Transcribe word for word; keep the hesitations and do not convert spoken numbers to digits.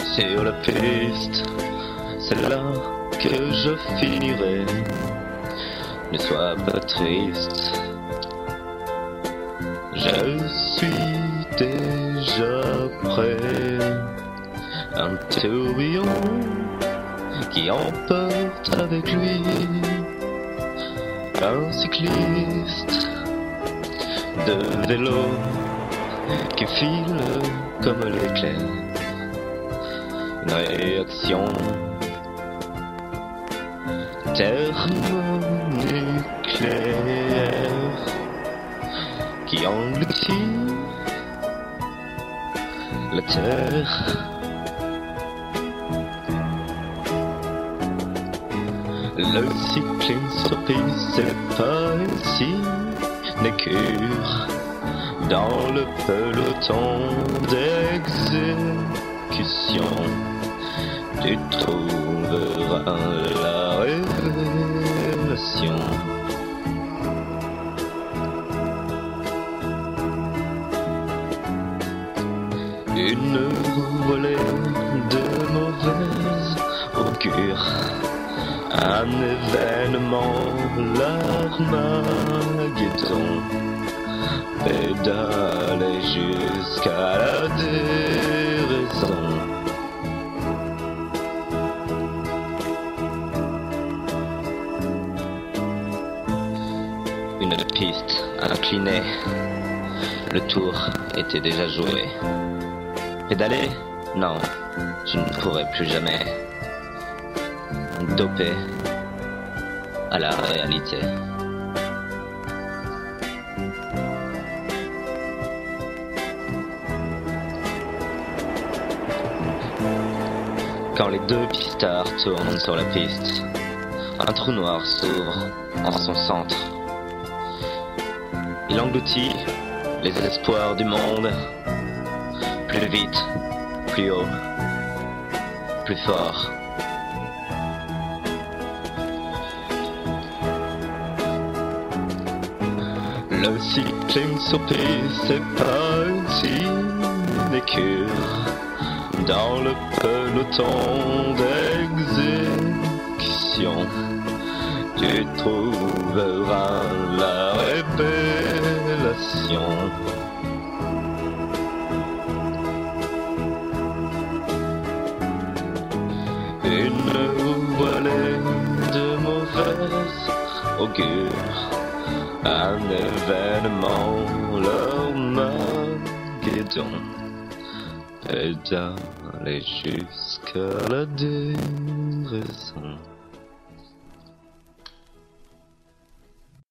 Sur la piste, c'est là que je finirai. Ne sois pas triste, je suis déjà prêt. Un tourbillon qui emporte avec lui un cycliste de vélo qui file comme l'éclair. Une réaction thermonucléaire qui engloutit la terre. Le cyclisme sur piste, c'est pas une sinécure. Dans le peloton d'exécution, tu trouveras la révélation. Une volée de mauvaise augure, un événement, l'Armageddon, pédaler jusqu'à la déraison. Une piste inclinée, le tour était déjà joué. Pédaler? Non, je ne pourrai plus jamais. Dopé à la réalité. Quand les deux pistards tournent sur la piste, un trou noir s'ouvre en son centre. Il engloutit les espoirs du monde. Plus vite, plus haut, plus fort. Le cyclisme sur piste, c'est pas une sinécure. Dans le peloton d'exécution, tu trouveras la révélation. Une volée de mauvaises augures, un événement, l'Armageddon, pédaler jusqu'à la déraison.